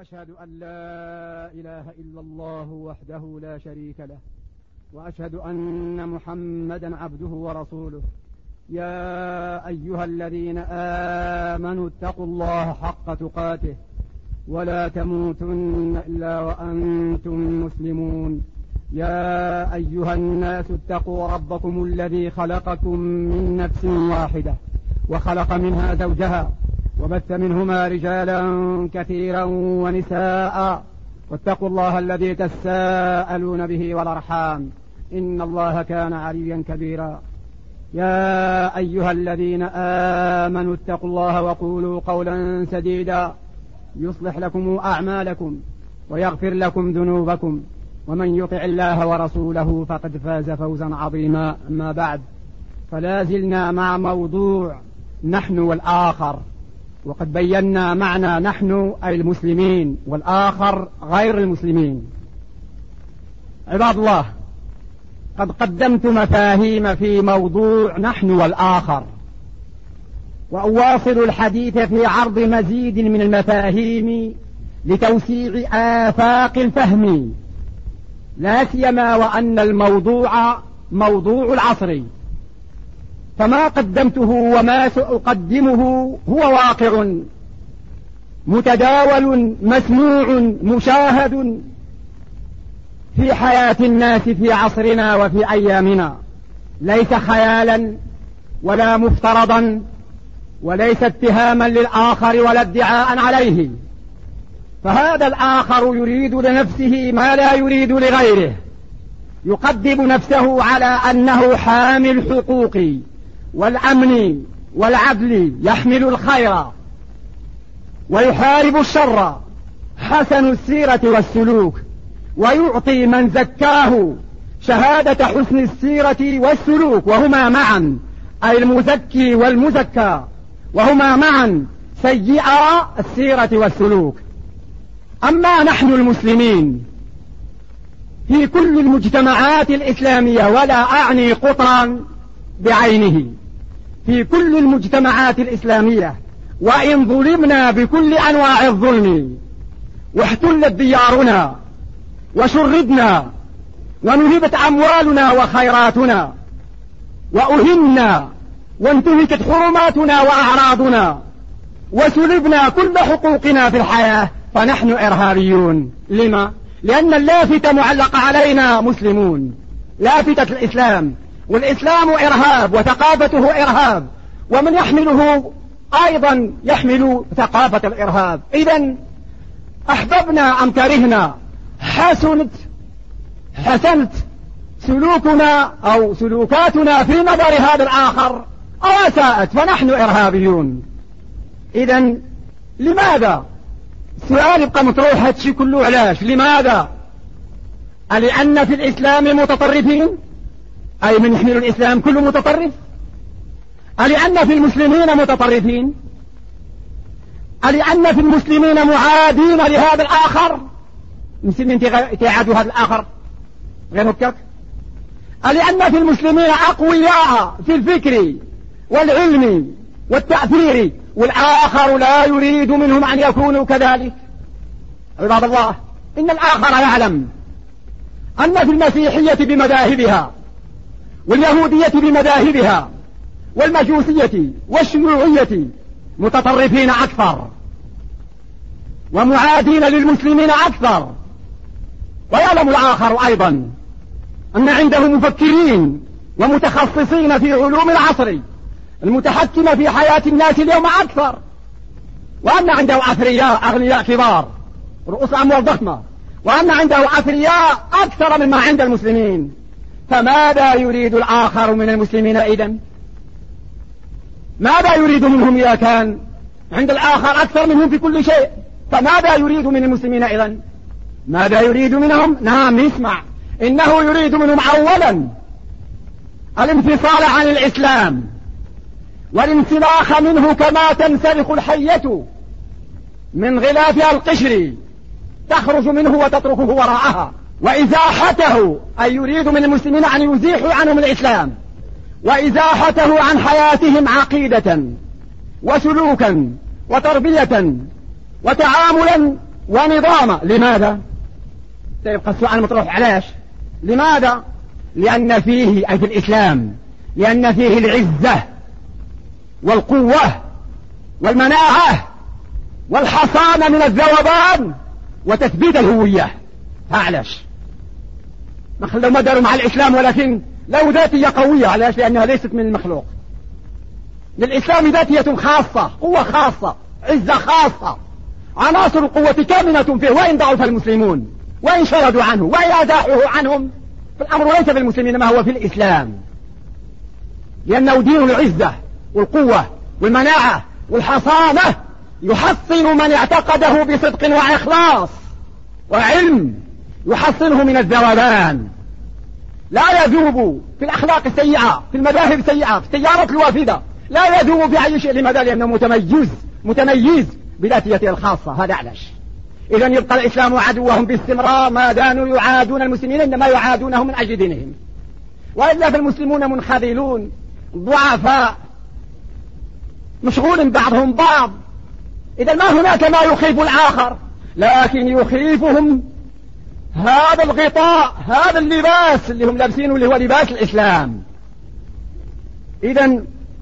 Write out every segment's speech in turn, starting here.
وأشهد أن لا إله إلا الله وحده لا شريك له، وأشهد أن محمدا عبده ورسوله. يا أيها الذين آمنوا اتقوا الله حق تقاته ولا تموتن إلا وأنتم مسلمون. يا أيها الناس اتقوا ربكم الذي خلقكم من نفس واحدة وخلق منها زوجها وبث منهما رجالا كثيرا ونساء، واتقوا الله الذي تساءلون به والأرحام إن الله كان عليا كبيرا. يا أيها الذين آمنوا اتقوا الله وقولوا قولا سديدا يصلح لكم أعمالكم ويغفر لكم ذنوبكم، ومن يطع الله ورسوله فقد فاز فوزا عظيما. أما بعد، فلا زلنا مع موضوع نحن والآخر، وقد بينا معنى نحن أي المسلمين والآخر غير المسلمين. عباد الله، قد قدمت مفاهيم في موضوع نحن والآخر، وأواصل الحديث في عرض مزيد من المفاهيم لتوسيع آفاق الفهم، لا سيما وأن الموضوع موضوع العصر، فما قدمته وما سأقدمه هو واقع متداول مسموع مشاهد في حياة الناس في عصرنا وفي أيامنا، ليس خيالا ولا مفترضا، وليس اتهاما للآخر ولا ادعاء عليه. فهذا الآخر يريد لنفسه ما لا يريد لغيره، يقدم نفسه على أنه حامل حقوق والأمن والعدل، يحمل الخير ويحارب الشر، حسن السيرة والسلوك، ويعطي من زكاه شهادة حسن السيرة والسلوك، وهما معا أي المزكي والمزكى، وهما معا سيئا السيرة والسلوك. أما نحن المسلمين في كل المجتمعات الإسلامية، ولا أعني قطرا بعينه، في كل المجتمعات الإسلامية، وإن ظلمنا بكل أنواع الظلم واحتلت ديارنا وشردنا ونهبت أموالنا وخيراتنا وأهنا وانتهكت حرماتنا وأعراضنا وسلبنا كل حقوقنا في الحياة، فنحن إرهابيون. لما؟ لأن اللافتة معلقة علينا مسلمون، لافتة الإسلام، والإسلام إرهاب وثقافته إرهاب، ومن يحمله أيضا يحمل ثقافة الإرهاب. إذن أحببنا أم كرهنا، حسنت سلوكنا أو سلوكاتنا في نظر هذا الآخر أو أساءت، فنحن إرهابيون. إذن لماذا؟ السؤال يبقى مطروح هاتشي كله. علاش؟ لماذا؟ ألأن في الإسلام متطرفين، أي من يحمل الإسلام كله متطرف؟ ألأن في المسلمين متطرفين؟ ألأن في المسلمين معادين لهذا الآخر؟ المسلمين تعادوا هذا الآخر غير هكاك؟ ألأن في المسلمين أقوياء في الفكر والعلم والتأثير، والآخر لا يريد منهم أن يكونوا كذلك؟ عباد الله، إن الآخر يعلم أن في المسيحية بمذاهبها واليهودية بمذاهبها والمجوسية والشيوعية متطرفين أكثر ومعادين للمسلمين أكثر. ويعلم الآخر أيضا أن عنده مفكرين ومتخصصين في علوم العصر المتحكمة في حياة الناس اليوم أكثر، وأن عنده أثرياء أغنياء كبار رؤوس أموال ضخمة، وأن عنده أثرياء أكثر مما عند المسلمين. فماذا يريد الآخر من المسلمين إذن؟ ماذا يريد منهم إذا كان عند الآخر أكثر منهم في كل شيء؟ فماذا يريد من المسلمين إذن؟ ماذا يريد منهم؟ نعم، نسمع. إنه يريد منهم أولا الانفصال عن الإسلام والانسلاخ منه، كما تنسلخ الحية من غلافها القشر، تخرج منه وتتركه وراءها. وإزاحته، أي يريد من المسلمين أن يزيحوا عنهم الإسلام، وإزاحته عن حياتهم عقيدة وسلوكا وتربية وتعاملا ونظاما. لماذا؟ سيبقى السؤال مطروح. علاش؟ لماذا؟ لأن فيه أي في الإسلام لأن فيه العزة والقوة والمناعة والحصانة من الذوبان وتثبيت الهوية. علاش؟ ما خلوا ما داروا مع الإسلام، ولكن له ذاتية قوية. علاش؟ لأنها ليست من المخلوق. للإسلام ذاتية خاصة، قوة خاصة، عزة خاصة، عناصر القوة كامنة فيه، وإن ضعف المسلمون وإن شردوا عنه وإن أزاحوه عنهم، فالأمر ليس في المسلمين ما هو في الإسلام، لأنه دين العزة والقوة والمناعة والحصانة، يحصن من اعتقده بصدق وإخلاص وعلم، يحصنه من الذوبان، لا يذوب في الأخلاق السيئة، في المذاهب السيئة، في التجارة الوافدة، لا يذوب في أي شيء. لماذا؟ لأنه متميز بذاتيته الخاصة. هذا علاش. إذن يبقى الإسلام عدوهم باستمرار ما دانوا يعادون المسلمين، إنما يعادونهم من أجل دينهم، وإلا فالمسلمون منخذلون ضعفاء مشغول بعضهم بعض. إذا ما هناك ما يخيف الآخر، لكن يخيفهم هذا الغطاء، هذا اللباس اللي هم لابسينه، اللي هو لباس الإسلام. إذا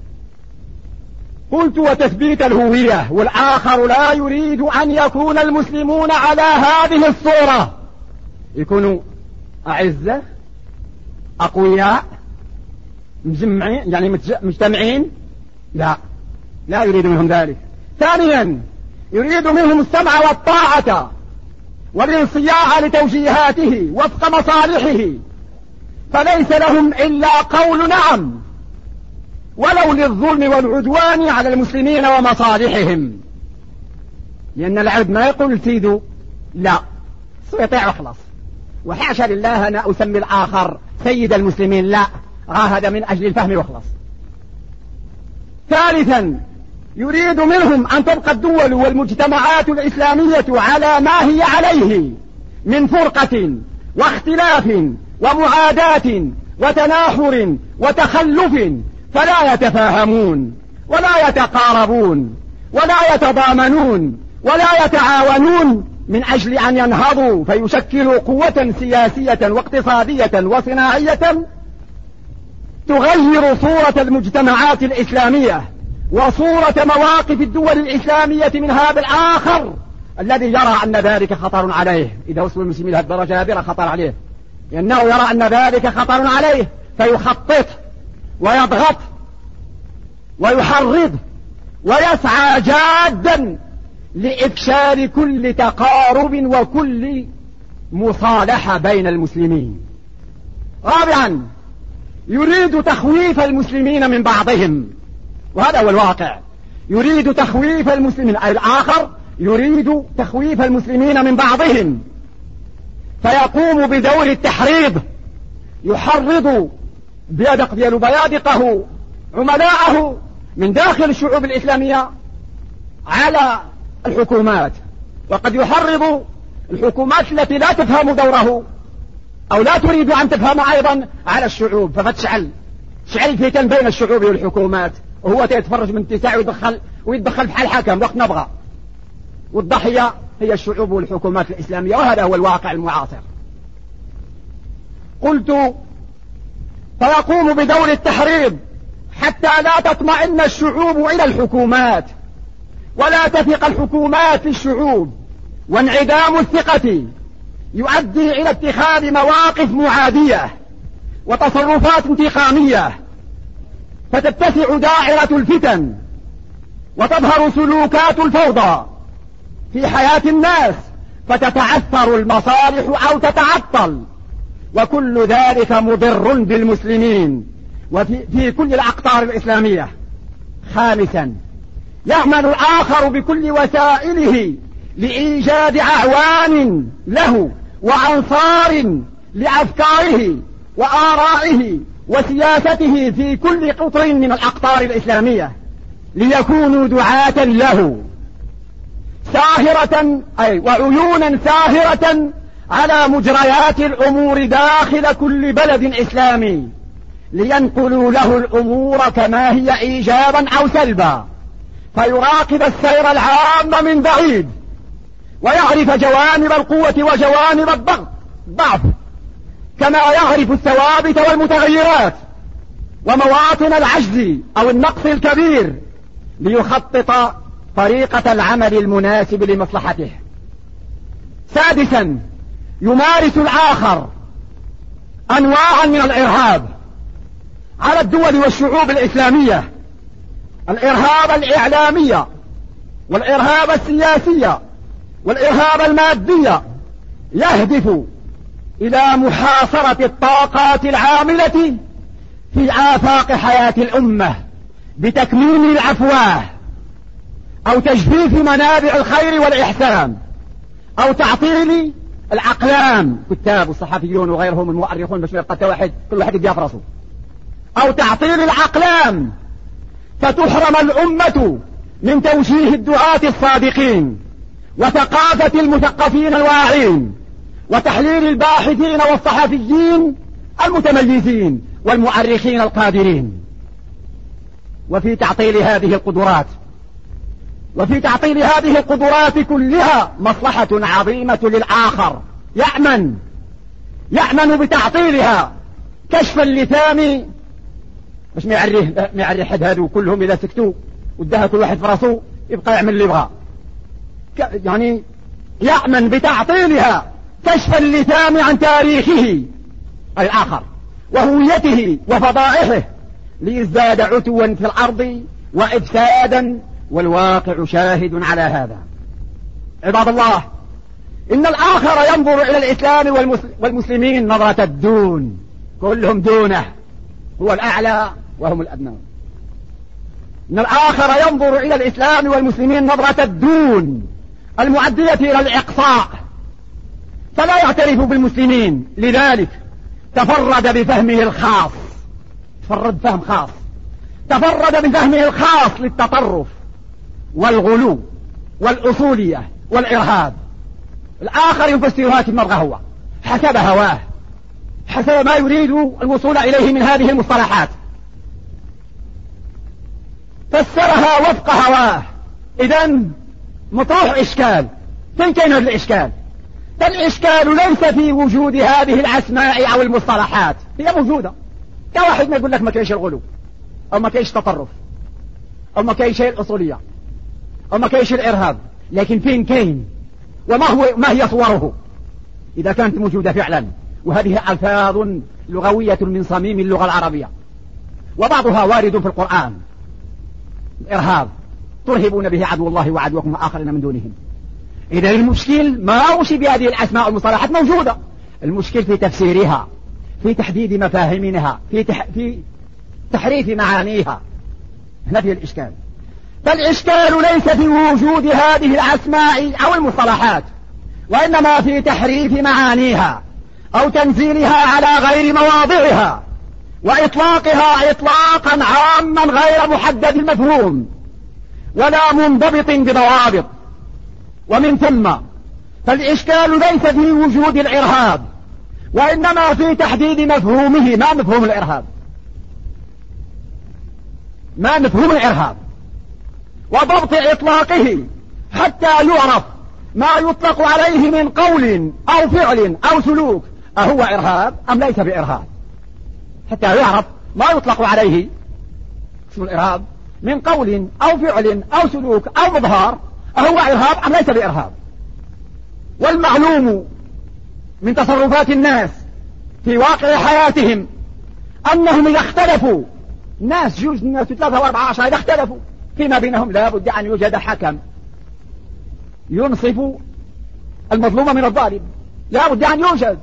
قلت وتثبيت الهوية. والآخر لا يريد أن يكون المسلمون على هذه الصورة، يكونوا أعزة أقوياء مجمعين، يعني مجتمعين. لا يريد منهم ذلك. ثانيا يريد منهم السمع والطاعة والانصياع لتوجيهاته وفق مصالحه، فليس لهم إلا قول نعم ولو للظلم والعدوان على المسلمين ومصالحهم. لأن العبد ما يقول سيدو لا، يطيع وخلاص، وحاشا لله أنا أسمي الآخر سيد المسلمين، لا، هذا من أجل الفهم وخلاص. ثالثا يريد منهم أن تبقى الدول والمجتمعات الإسلامية على ما هي عليه من فرقة واختلاف ومعاداة وتناحر وتخلف، فلا يتفاهمون ولا يتقاربون ولا يتضامنون ولا يتعاونون من أجل أن ينهضوا فيشكلوا قوة سياسية واقتصادية وصناعية تغير صورة المجتمعات الإسلامية وصورة مواقف الدول الإسلامية من هذا الآخر الذي يرى أن ذلك خطر عليه. إذا وصل المسلمين لهذه الدرجة هذه خطر عليه، لأنه يرى أن ذلك خطر عليه، فيخطط ويضغط ويحرض ويسعى جادا لإفشال كل تقارب وكل مصالحة بين المسلمين. رابعا يريد تخويف المسلمين من بعضهم، وهذا هو الواقع. يريد تخويف المسلمين، أي الآخر يريد تخويف المسلمين من بعضهم، فيقوم بدور التحريض، يحرض بيادقه عملاءه من داخل الشعوب الإسلامية على الحكومات، وقد يحرض الحكومات التي لا تفهم دوره أو لا تريد أن تفهم أيضا على الشعوب، ففتشعل الفتن بين الشعوب والحكومات، وهو يتفرج من اتساع ويتدخل في حال حكم وقت نبغى، والضحية هي الشعوب والحكومات الإسلامية، وهذا هو الواقع المعاصر. قلت فيقوم بدور التحريض حتى لا تطمئن الشعوب إلى الحكومات ولا تثق الحكومات في الشعوب، وانعدام الثقة يؤدي إلى اتخاذ مواقف معادية وتصرفات انتقامية، فتتسع دائرة الفتن وتظهر سلوكات الفوضى في حياة الناس، فتتعثر المصالح أو تتعطل، وكل ذلك مضر بالمسلمين وفي كل الأقطار الإسلامية. خامسا يعمل الآخر بكل وسائله لإيجاد أعوان له وأنصار لأفكاره وآرائه وسياسته في كل قطر من الأقطار الإسلامية، ليكونوا دعاة له ساهرة وعيونا ساهرة على مجريات الأمور داخل كل بلد إسلامي، لينقلوا له الأمور كما هي إيجابا أو سلبا، فيراقب السير العام من بعيد ويعرف جوانب القوة وجوانب الضعف، كما يعرف الثوابت والمتغيرات ومواطن العجز أو النقص الكبير، ليخطط طريقة العمل المناسب لمصلحته. سادسا، يمارس الآخر أنواعا من الإرهاب على الدول والشعوب الإسلامية: الإرهاب الإعلامية، والإرهاب السياسية، والإرهاب المادية، يهدف إلى محاصرة الطاقات العاملة في آفاق حياة الأمة بتكميم الأفواه، أو تجفيف منابع الخير والإحسان، أو تعطيل الأقلام، كتاب والصحفيون وغيرهم المؤرخون باش ما يبقى واحد كل واحد يديها في راسه، أو تعطيل الأقلام، فتحرم الأمة من توجيه الدعاة الصادقين، وثقافة المثقفين الواعين، وتحليل الباحثين والصحفيين المتميزين، والمؤرخين القادرين. وفي تعطيل هذه القدرات كلها مصلحة عظيمة للآخر، يأمن بتعطيلها كشف اللثام، باش ما يعري حد هادو كلهم إذا سكتوا ودها كل واحد في راسه يبقى يعمل اللي يبغى، يعني يأمن بتعطيلها كشف اللثام عن تاريخه أي الآخر وهويته وفضائحه، ليزداد عتوا في الأرض وإفسادا، والواقع شاهد على هذا. عباد الله، إن الآخر ينظر إلى الإسلام والمسلمين نظرة الدون، كلهم دونه، هو الأعلى وهم الأدنى. إن الآخر ينظر إلى الإسلام والمسلمين نظرة الدون المؤدية إلى الإقصاء، فلا يعترف بالمسلمين، لذلك تفرد بفهمه الخاص، تفرد بفهمه الخاص للتطرف والغلو والأصولية والإرهاب. الآخر يفسرها كما يبغى هو، حسب هواه، حسب ما يريد الوصول إليه من هذه المصطلحات، فسرها وفق هواه. إذن مطروح إشكال. فين كان هذا الإشكال؟ فالإشكال ليس في وجود هذه الأسماء أو المصطلحات، هي موجودة. كواحد ما يقول لك ما كاينش الغلو، أو ما كاينش تطرف، أو ما كاينش الأصولية، أو ما كاينش الإرهاب، لكن فين كاين؟ ما هي صوره إذا كانت موجودة فعلا؟ وهذه ألفاظ لغوية من صميم اللغة العربية، وبعضها وارد في القرآن. الإرهاب ترهبون به عدو الله وعدوكم وآخرين من دونهم. إذا المشكل ما وش بهذه الأسماء والمصطلحات موجودة، المشكل في تفسيرها، في تحديد مفاهيمها، في تحريف معانيها. هنا في الإشكال. فالإشكال ليس في وجود هذه الأسماء أو المصطلحات، وإنما في تحريف معانيها أو تنزيلها على غير مواضعها، وإطلاقها إطلاقا عاما غير محدد المفهوم ولا منضبط بضوابط. ومن ثم فالإشكال ليس في وجود الإرهاب، وإنما في تحديد مفهومه. ما مفهوم الإرهاب؟ ما مفهوم الإرهاب؟ وضبط إطلاقه حتى يعرف ما يطلق عليه من قول أو فعل أو سلوك، أهو إرهاب أم ليس بإرهاب؟ حتى يعرف ما يطلق عليه اسم الإرهاب من قول أو فعل أو سلوك أو مظهر، أهو إرهاب أم ليس بإرهاب؟ والمعلوم من تصرفات الناس في واقع حياتهم أنهم إذا اختلفوا، ناس جوج، ناس 3 و4 10 إذا اختلفوا فيما بينهم لا بد أن يوجد حكم ينصف المظلوم من الظالم، لا بد أن يوجد.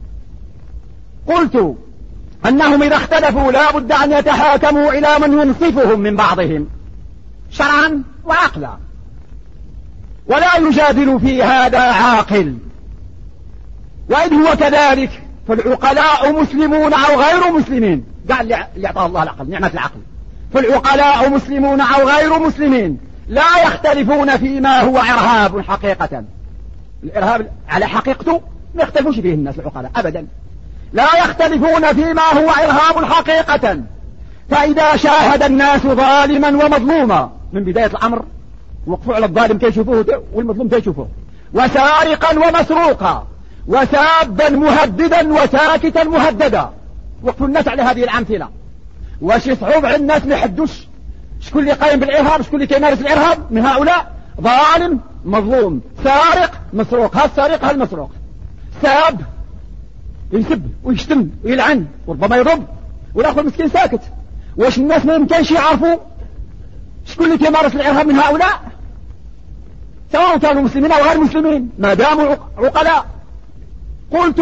قلت أنهم إذا اختلفوا لا بد أن يتحاكموا إلى من ينصفهم من بعضهم شرعا وعقلا، ولا يجادل في هذا عاقل. وإن هو كذلك فالعقلاء مسلمون أو غير مسلمين، قال اللي أعطاه الله العقل، نعمة العقل، فالعقلاء مسلمون أو غير مسلمين لا يختلفون فيما هو إرهاب حقيقة. الإرهاب على حقيقته ما يختلفوش فيه الناس العقلاء أبدا، لا يختلفون فيما هو إرهاب حقيقة. فإذا شاهد الناس ظالما ومظلوما من بداية الأمر وقفوا على الظالم كيشوفوه والمظلوم كيشوفوه، وسارقا ومسروقا وسابا مهددا وساكتا مهددا. وقفوا الناس على هذه الأمثلة. واش يصعب على الناس ما يحدوش شكون اللي قايم بالإرهاب، شكون اللي كيمارس الإرهاب من هؤلاء؟ ظالم مظلوم، سارق مسروق، ها السارق ها المسروق، ساب يسب ويشتم ويلعن وربما يضرب، والآخر مسكين ساكت. واش الناس ما يمكنش يعرفوا شكون اللي كيمارس الإرهاب من هؤلاء، سواء كانوا مسلمين أو غير مسلمين ما داموا عقلاء؟ قلت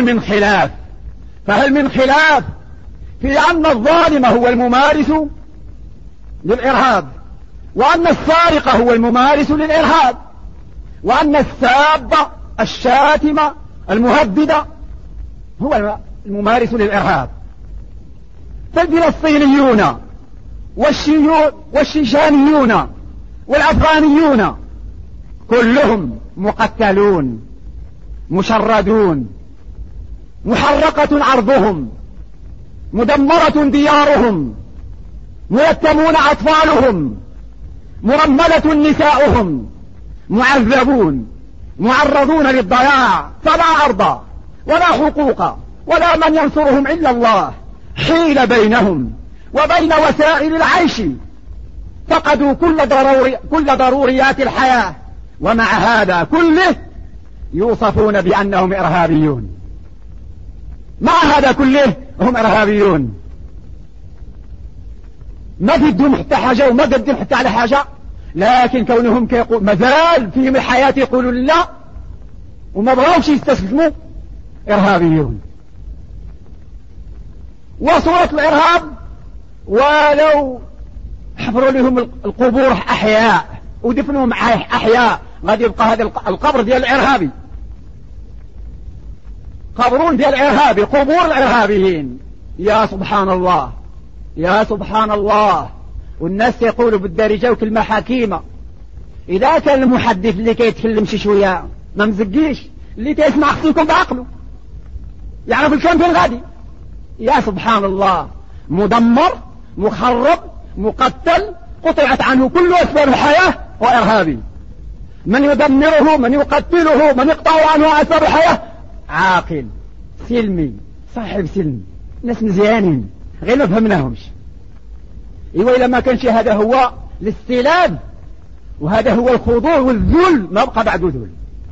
فهل من خلاف في أن الظالم هو الممارس للإرهاب، وأن السارق هو الممارس للإرهاب، وأن الساب الشاتم المهدد هو الممارس للإرهاب. فالفلسطينيون والشيشانيون والأفغانيون كلهم مقتلون مشردون، محرقة عرضهم، مدمرة ديارهم، ميتمون أطفالهم، مرملة نساؤهم، معذبون معرضون للضياع، فلا أرض ولا حقوق ولا من ينصرهم إلا الله. حيل بينهم وبين وسائل العيش، فقدوا كل ضروريات الحياة، ومع هذا كله يوصفون بأنهم إرهابيون. مع هذا كله هم إرهابيون، ما بدهم حتى حاجة وما قدم حتى على حاجة، لكن كونهم كيقول مازال فيهم الحياة يقولوا لا وما بغاوش يستسلموا، إرهابيون. وصورة الإرهاب ولو حفروا لهم القبور أحياء ودفنهم أحياء غادي يبقى هذا القبر ديال الإرهابي، قبرون ديال الإرهابي، قبور الإرهابيين. يا سبحان الله يا سبحان الله. والناس يقولوا بالدارجة وكلمة حكيمة، إذا كان المحدث اللي كيتكلم شي شوية ما مزقيش، اللي تسمع خصو يكون بعقله يعرف الكلام فين غادي. يا سبحان الله، مدمر مخرب مقتل قطعت عنه كل أسباب الحياة وإرهابي. من يدمره من يقتله من يقطع عنه أسباب الحياة عاقل سلمي صاحب سلم، ناس مزيانين غير ما فهمناهمش. إيوه إلا ما كانش هذا هو الاستلاب وهذا هو الخضوع والذل، ما بقى بعد ذل.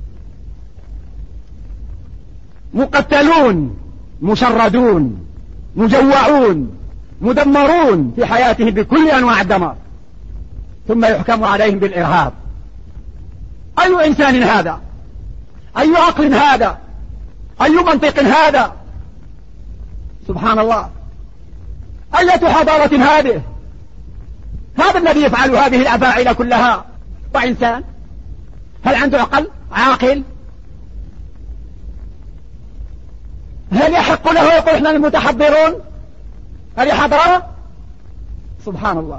مقتلون مشردون مجوعون مدمرون في حياتهم بكل أنواع الدمار، ثم يحكم عليهم بالإرهاب. أي إنسان هذا؟ أي عقل هذا؟ أي منطق هذا؟ سبحان الله. أية حضارة هذه؟ هذا الذي يفعل هذه الأفاعيل كلها وإنسان؟ هل عنده عاقل؟ هل يحق له يقول احنا المتحضرون؟ هل يحضر؟ سبحان الله.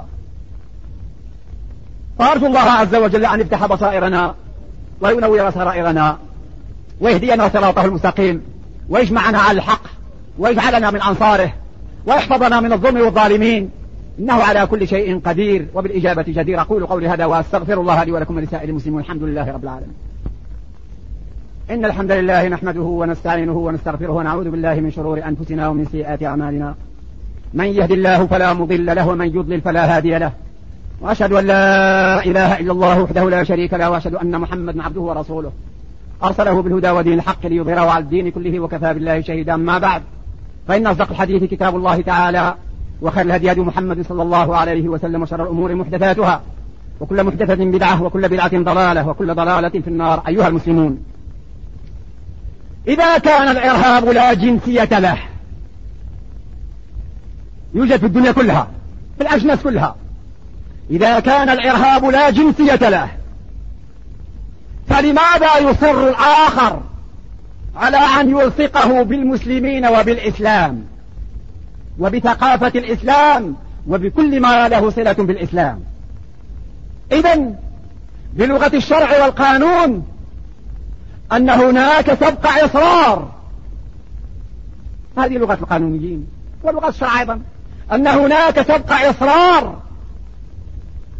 فأرجو الله عز وجل أن يفتح بصائرنا وينور سرائرنا ويهدينا صراطه المستقيم ويجمعنا على الحق ويجعلنا من أنصاره ويحفظنا من الظلم والظالمين، إنه على كل شيء قدير وبالإجابة جدير. أقول قولي هذا وأستغفر الله لي ولكم ولسائر المسلمين، الحمد لله رب العالمين. إن الحمد لله نحمده ونستعينه ونستغفره ونعوذ بالله من شرور أنفسنا ومن سيئات أعمالنا. من يهد الله فلا مضل له ومن يضلل فلا هادي له، وأشهد أن لا إله إلا الله وحده لا شريك له، وأشهد أن محمدا عبده ورسوله أرسله بالهدى ودين الحق ليظهره على الدين كله وكفى بالله شهيدا. ما بعد، فإن أصدق الحديث كتاب الله تعالى، وخير الهدي هدي محمد صلى الله عليه وسلم، وشر الأمور محدثاتها، وكل محدثة بدعة، وكل بدعة ضلالة، وكل ضلالة في النار. أيها المسلمون، إذا كان الإرهاب لا جنسية له، يوجد في الدنيا كلها في الأجناس كلها، إذا كان الإرهاب لا جنسية له، فلماذا يصر الآخر على أن يلصقه بالمسلمين وبالإسلام وبثقافة الإسلام وبكل ما له صلة بالإسلام؟ إذن بلغة الشرع والقانون أن هناك سبق إصرار، هذه لغة القانونيين ولغة الشرع أيضا، أن هناك سبق إصرار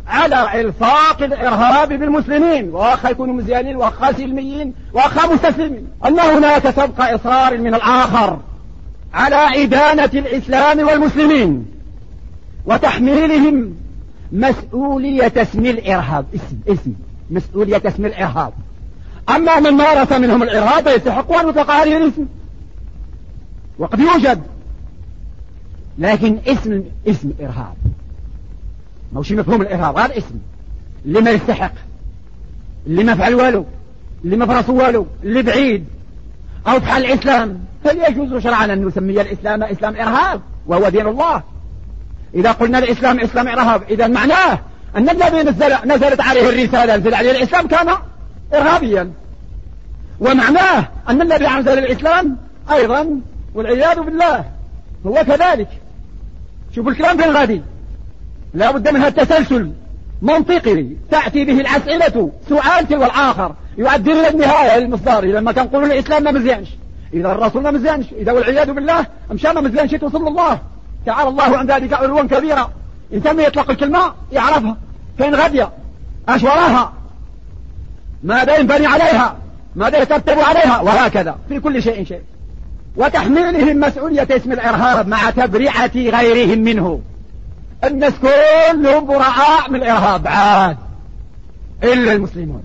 على إلصاق الإرهاب بالمسلمين، وأخا يكونوا مزيانين وأخا سلميين وأخا مستسلمين، أن هناك سبق إصرار من الآخر على إدانة الإسلام والمسلمين وتحميلهم مسؤولية اسم الإرهاب، اسم مسؤولية اسم الإرهاب. أما من مارس منهم الإرهاب يستحق أن يطلق عليه الاسم، وقد يوجد، لكن اسم إرهاب موشي مفهوم الإرهاب، هذا اسم اللي ما يستحق، اللي ما فعل والو، اللي ما فرس والو، اللي بعيد أو بحال الإسلام، هل يجوز شرعا أن نسمي الإسلام إسلام إرهاب وهو دين الله؟ إذا قلنا الإسلام إسلام إرهاب إذا معناه أن الذي نزلت عليه الرسالة نزل عليه الإسلام كان إرهابيا، ومعناه أن الذي أنزل الإسلام أيضا والعياذ بالله هو كذلك. شوفوا الكلام فين غادي، لا بد من هذا التسلسل منطقي تأتي به الأسئلة سؤال تلو الآخر يؤدي إلى النهاية المصدر. لما كان نقولوا الإسلام ما مزيانش، إذا الرسول ما مزيانش، إذا والعياذ بالله أمشى ما مزيانش توصل الله تعالى الله عن ذلك علوا كبيرا. إنسان يطلق الكلمة يعرفها فين غادية، أش وراها، ماذا ينبني عليها، ماذا يترتب عليها، وهكذا في كل شيء. وتحميلهم مسؤولية اسم الإرهاب مع تبرئة غيرهم منه. الناس كلهم براء من الإرهاب عاد إلا المسلمون،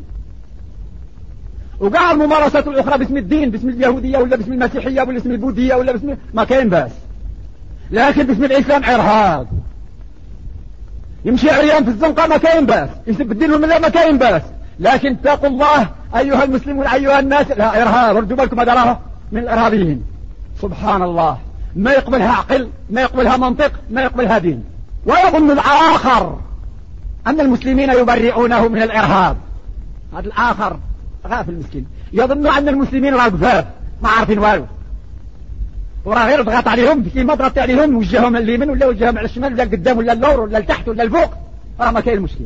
وقع الممارسات الأخرى باسم الدين، باسم اليهودية ولا باسم المسيحية ولا باسم البوذية ولا باسم ما كاين باس، لكن باسم الإسلام إرهاب. يمشي عريان في الزنقة ما كاين باس، يسب الدين والملة ما كاين باس، لكن اتقوا الله أيها المسلمون أيها الناس، لا إرهاب، ردوا بالكم هذا راه من الإرهابيين. سبحان الله، ما يقبلها عقل، ما يقبلها منطق، ما يقبلها دين. ويظن الآخر أن المسلمين يبرئونه من الإرهاب. هذا الآخر غافل المسكين يظن أن المسلمين راه كفاف ما عارفين والو، وراه غير ضغط عليهم كيما ضغط عليهم وجههم اليمين ولا وجههم على الشمال ولا القدام ولا اللور ولا لتحت ولا الفوق، راه ما كاين المشكل.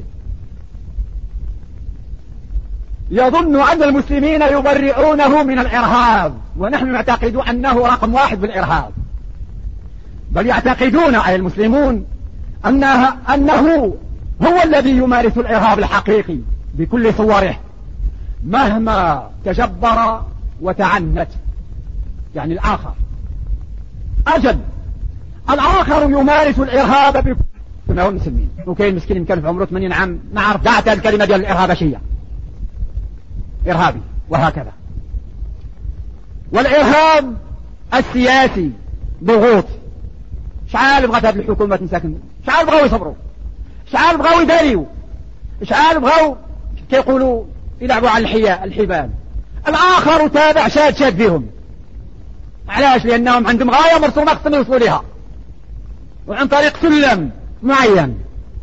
يظن أن المسلمين يبرئونه من الإرهاب، ونحن نعتقد أنه رقم واحد بالإرهاب، بل يعتقدون أي المسلمون أنه هو الذي يمارس الإرهاب الحقيقي بكل صوره مهما تجبر وتعنت. يعني الآخر أجل، الآخر يمارس الإرهاب بكل هو المسلمين. وكاين مسكين كان في عمره 80 عام ما عرف دعت الكلمة ديال الإرهابشية، إرهابي وهكذا. والإرهاب السياسي ضغوط. شعال بغات هذه الحكومة تنساكن، شعال بغاو يصبروا، شعال بغاو يداريو، شعال بغاو كيقولوا يلعبوا على الحبال. الآخر تابع شاد فيهم. علاش؟ لأنهم عندهم غاية مرسومة خصهم يوصلوا لها، وعن طريق سلم معين.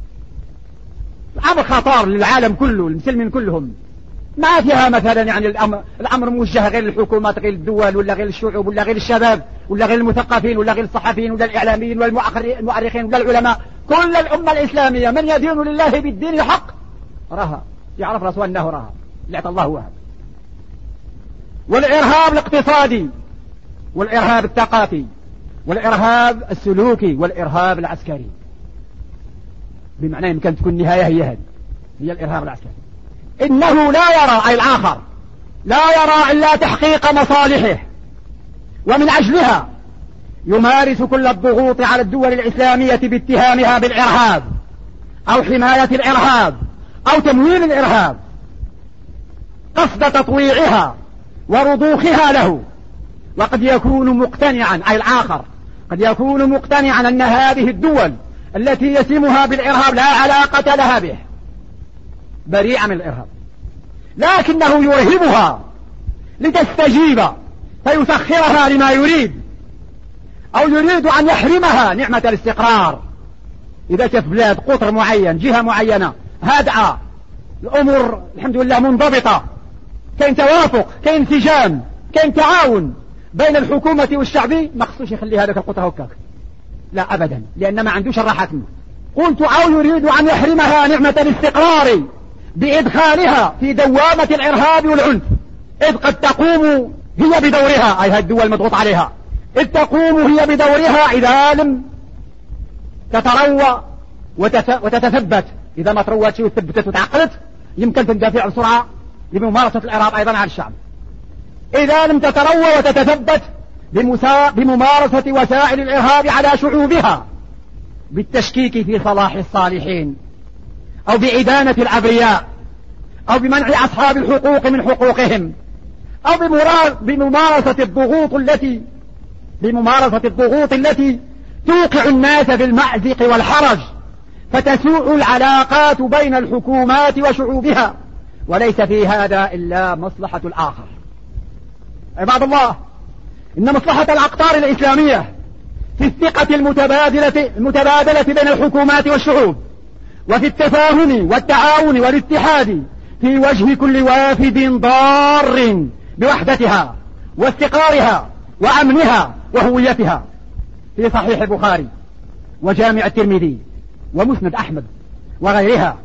الأمر خطر للعالم كله، المسلمين كلهم، ما فيها مثلا يعني الأمر موجه غير الحكومات، غير الدول، ولا غير الشعوب، ولا غير الشباب، ولا غير المثقفين، ولا غير الصحفيين، ولا الإعلاميين، ولا المؤرخين، ولا العلماء. كل الأمة الإسلامية من يدين لله بالدين الحق راها يعرف رسول أنه راها اللي اعطى الله وهب. والإرهاب الاقتصادي، والإرهاب الثقافي، والإرهاب السلوكي، والإرهاب العسكري، بمعنى يمكن تكون نهاية هي الإرهاب العسكري. إنه لا يرى أي الآخر لا يرى إلا تحقيق مصالحه، ومن أجلها يمارس كل الضغوط على الدول الإسلامية باتهامها بالإرهاب أو حماية الإرهاب أو تمويل الإرهاب قصد تطويعها ورضوخها له. وقد يكون مقتنعا أي الآخر قد يكون مقتنعا أن هذه الدول التي يسمها بالإرهاب لا علاقة لها به، بريئة من الإرهاب، لكنه يرهبها لتستجيب فيسخرها لما يريد، أو يريد أن يحرمها نعمة الاستقرار. إذا كانت بلاد قطر معين، جهة معينة هادئة، الأمور الحمد لله منضبطة، كاين توافق، كاين انسجام، كاين تعاون بين الحكومة والشعب، ما خصوش يخلي هذاك القطر هكاك، لا أبدا، لأن ما عندوش الراحة منه. قلت أو يريد أن يحرمها نعمة الاستقرار بإدخالها في دوامة الإرهاب والعنف، إذ قد تقوم هي بدورها، أي هذه الدول مضغوط عليها، إذ تقوم هي بدورها إذا لم تتروى وتتثبت إذا ما تروت شيء وثبتت وتعقلت يمكن تندفع بسرعة بممارسة الإعراب أيضا على الشعب. إذا لم تتروى وتتثبت بممارسة وسائل الإرهاب على شعوبها بالتشكيك في صلاح الصالحين أو بعدانة الأبرياء أو بمنع أصحاب الحقوق من حقوقهم أو بممارسة الضغوط التي توقع الناس في المأزق والحرج فتسوء العلاقات بين الحكومات وشعوبها، وليس في هذا إلا مصلحة الآخر. عباد الله، إن مصلحة الأقطار الإسلامية في الثقة المتبادلة بين الحكومات والشعوب، وفي التفاهم والتعاون والاتحاد في وجه كل وافد ضار بوحدتها واستقرارها وأمنها وهويتها. في صحيح البخاري وجامع الترمذي ومسند أحمد وغيرها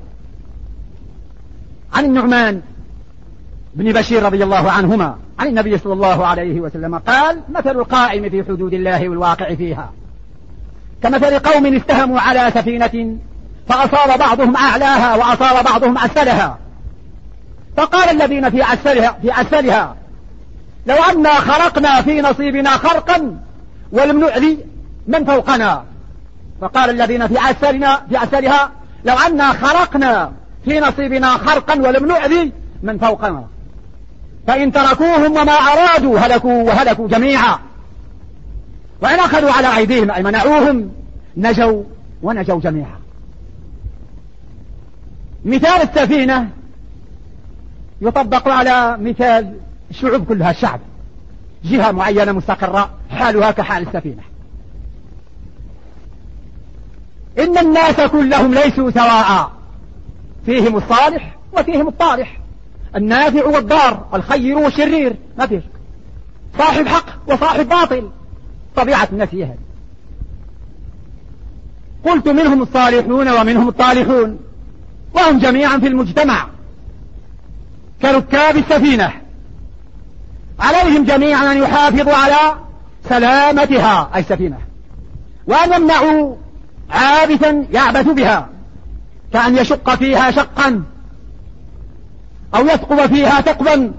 عن النعمان بن بشير رضي الله عنهما عن النبي صلى الله عليه وسلم قال: مثل القائم في حدود الله والواقع فيها كمثل قوم استهموا على سفينة فأصاب بعضهم أعلاها وأصاب بعضهم أسفلها، فقال الذين في أسفلها لو أنا خرقنا في نصيبنا خرقا ولم نؤذي من فوقنا. فقال الذين في أسفلها لو أنا خرقنا في نصيبنا خرقا ولم نؤذي من فوقنا، فإن تركوهم وما أرادوا هلكوا وهلكوا جميعا، وإن أخذوا على أيديهم أي منعوهم نجوا ونجوا جميعا. مثال السفينة يطبق على مثال الشعوب كلها، الشعب جهة معينة مستقرة حالها كحال السفينة. إن الناس كلهم ليسوا سواء، فيهم الصالح وفيهم الطالح، النافع والضار، الخير والشرير، ما فيش صاحب حق وصاحب باطل، طبيعة الناس هي هذه. قلت منهم الصالحون ومنهم الطالحون، وهم جميعا في المجتمع كركاب السفينة، عليهم جميعا أن يحافظوا على سلامتها أي السفينة، وأن يمنعوا عابثا يعبث بها كأن يشق فيها شقا أو يثقب فيها ثقبا،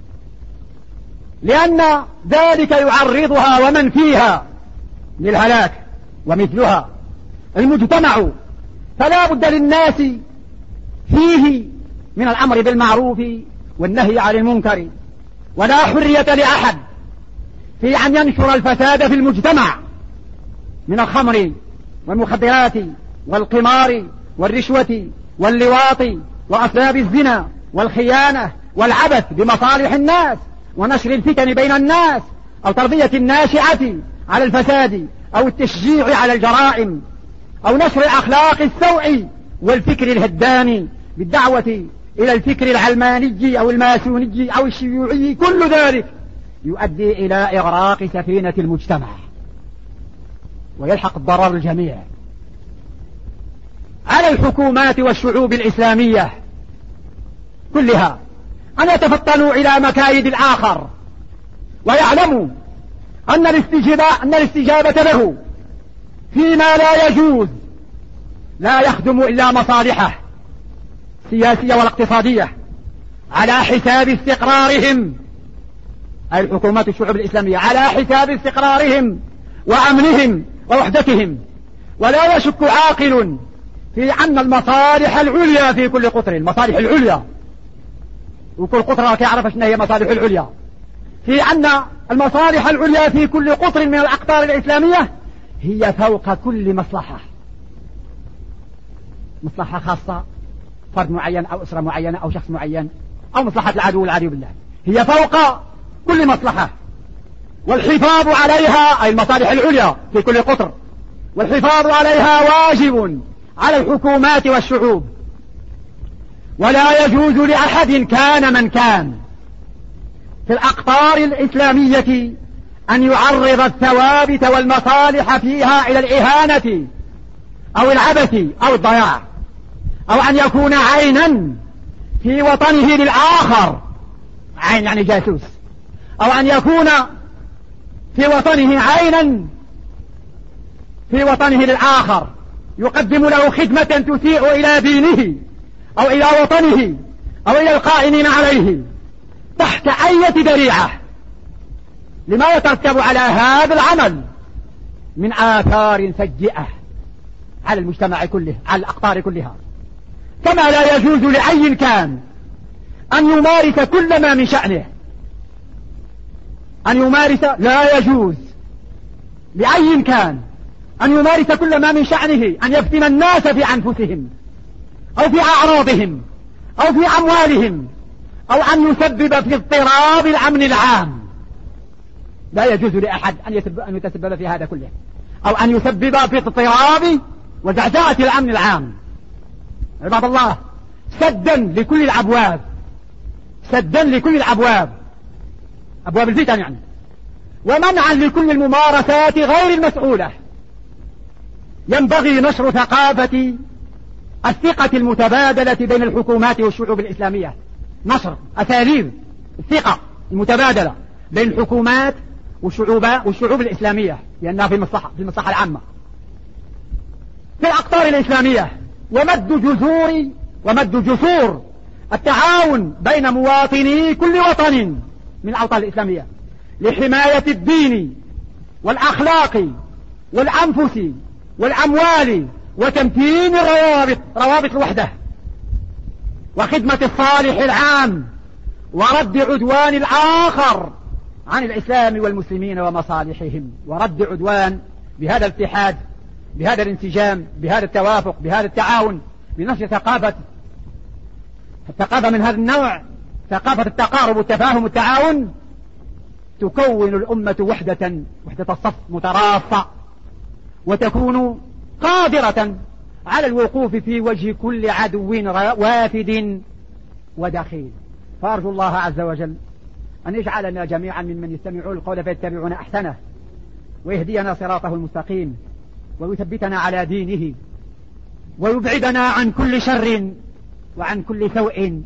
لأن ذلك يعرضها ومن فيها للهلاك. ومثلها المجتمع، فلا بد للناس فيه من الأمر بالمعروف والنهي عن المنكر، ولا حرية لأحد في أن ينشر الفساد في المجتمع من الخمر والمخدرات والقمار والرشوة واللواط وأسباب الزنا والخيانة والعبث بمصالح الناس ونشر الفتن بين الناس، أو تربية الناشئة على الفساد أو التشجيع على الجرائم، أو نشر الأخلاق السوء والفكر الهدام بالدعوة إلى الفكر العلماني أو الماسوني أو الشيوعي. كل ذلك يؤدي إلى إغراق سفينة المجتمع ويلحق الضرر الجميع. على الحكومات والشعوب الإسلامية كلها أن يتفطنوا إلى مكايد الآخر، ويعلموا أن الاستجابة له فيما لا يجوز لا يخدم إلا مصالحه السياسية والاقتصادية على حساب استقرارهم، أي الحكومات والشعوب الإسلامية على حساب استقرارهم وأمنهم ووحدتهم. ولا يشك عاقل في أن المصالح العليا في كل قطر، المصالح العليا، وكل قطر يعرف شنو هي مصالح العليا، في أن المصالح العليا في كل قطر من الأقطار الإسلامية هي فوق كل مصلحة خاصة، فرد معين أو أسرة معينة أو شخص معين أو مصلحة العدو والعدو بالله، هي فوق كل مصلحة. والحفاظ عليها أي المصالح العليا في كل قطر، والحفاظ عليها واجب على الحكومات والشعوب. ولا يجوز لأحد كان من كان في الأقطار الإسلامية أن يعرض الثوابت والمصالح فيها إلى الإهانة أو العبث أو الضياع، أو أن يكون عينا في وطنه للآخر، عين يعني جاسوس، أو أن يكون في وطنه عينا في وطنه للآخر يقدم له خدمة تسيء إلى دينه أو إلى وطنه أو إلى القائمين عليه تحت أي ذريعة، لما يترتب على هذا العمل من آثار سيئة على المجتمع كله، على الأقطار كلها. كما لا يجوز لأي كان أن يمارس كل ما من شأنه، لا يجوز لأي كان أن يمارس كل ما من شأنه أن يفتن الناس في أنفسهم أو في أعراضهم أو في أموالهم أو أن يسبب في اضطراب الأمن العام. لا يجوز لأحد أن يتسبب في هذا كله، أو أن يسبب في اضطراب وزعزعة الأمن العام. عباد الله، سدا لكل الأبواب، أبواب الفتن يعني، ومنعا لكل الممارسات غير المسؤولة، ينبغي نشر ثقافة الثقة المتبادلة بين الحكومات والشعوب الإسلامية، نشر أساليب الثقة المتبادلة بين الحكومات والشعوب الإسلامية، لأنها في المصلحة العامة في الأقطار الإسلامية، ومد جسور التعاون بين مواطني كل وطن من الأوطان الإسلامية لحماية الدين والأخلاق والأنفس والأموال وتمكين روابط الوحدة وخدمة الصالح العام ورد عدوان الآخر عن الإسلام والمسلمين ومصالحهم، ورد عدوان بهذا الاتحاد، بهذا الانسجام، بهذا التوافق، بهذا التعاون، بنشر ثقافة من هذا النوع، ثقافة التقارب والتفاهم والتعاون، تكون الأمة وحدة الصف متراصة، وتكون قادرة على الوقوف في وجه كل عدو وافد ودخيل. فأرجو الله عز وجل أن يجعلنا جميعا ممن يستمعون القول فيتبعون أحسنه، ويهدينا صراطه المستقيم، ويثبتنا على دينه، ويبعدنا عن كل شر وعن كل سوء،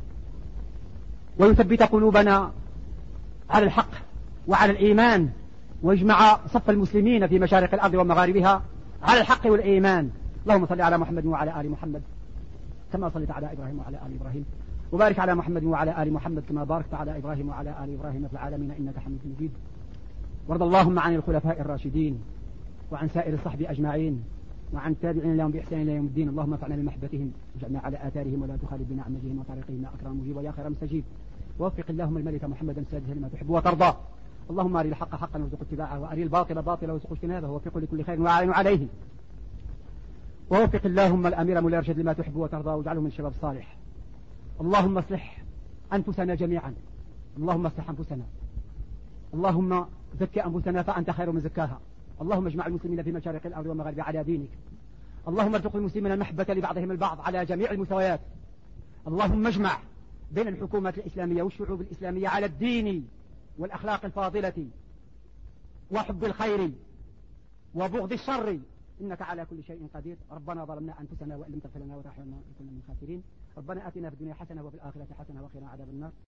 ويثبت قلوبنا على الحق وعلى الإيمان، ويجمع صف المسلمين في مشارق الأرض ومغاربها على الحق والإيمان. اللهم صل على محمد وعلى آل محمد كما صليت على إبراهيم وعلى آل إبراهيم، وبارك على محمد وعلى آل محمد كما باركت على إبراهيم وعلى آل إبراهيم في العالمين إنك حميد مجيد. وارض اللهم عن الخلفاء الراشدين وعن سائر الصحب أجمعين وعن التابعين لهم بإحسان إلى يوم الدين. اللهم انفعنا بمحبتهم واجعلنا على آثارهم ولا تخالف بنا عن نهجهم وطريقهم يا أكرم مجيب ويا خير مستجيب. ووفق اللهم الملك محمدا سادسا لما تحب وترضى. اللهم أري الحق حقا وارزق اتباعه، وأري الباطل باطلا وارزق اجتنابه، ووفقه لكل خير وأعين عليه. ووفق اللهم الأمير مولاي يرشد لما تحب وترضى، واجعله من الشباب الصالح. اللهم اصلح أنفسنا جميعا، اللهم اصلح أنفسنا، اللهم زكي أنفسنا فأنت خير من زكاها. اللهم اجمع المسلمين في مشارق الأرض ومغاربها على دينك. اللهم ارزق المسلمين المحبة لبعضهم البعض على جميع المستويات. اللهم اجمع بين الحكومات الإسلامية والشعوب الإسلامية على الدين والأخلاق الفاضلة وحب الخير وبغض الشر، إنك على كل شيء قدير. ربنا ظلمنا أنفسنا وإن لم تغفر لنا وترحمنا لكنا من الخاسرين. ربنا آتنا في الدنيا حسنة وفي الآخرة حسنة وقنا عذاب النار.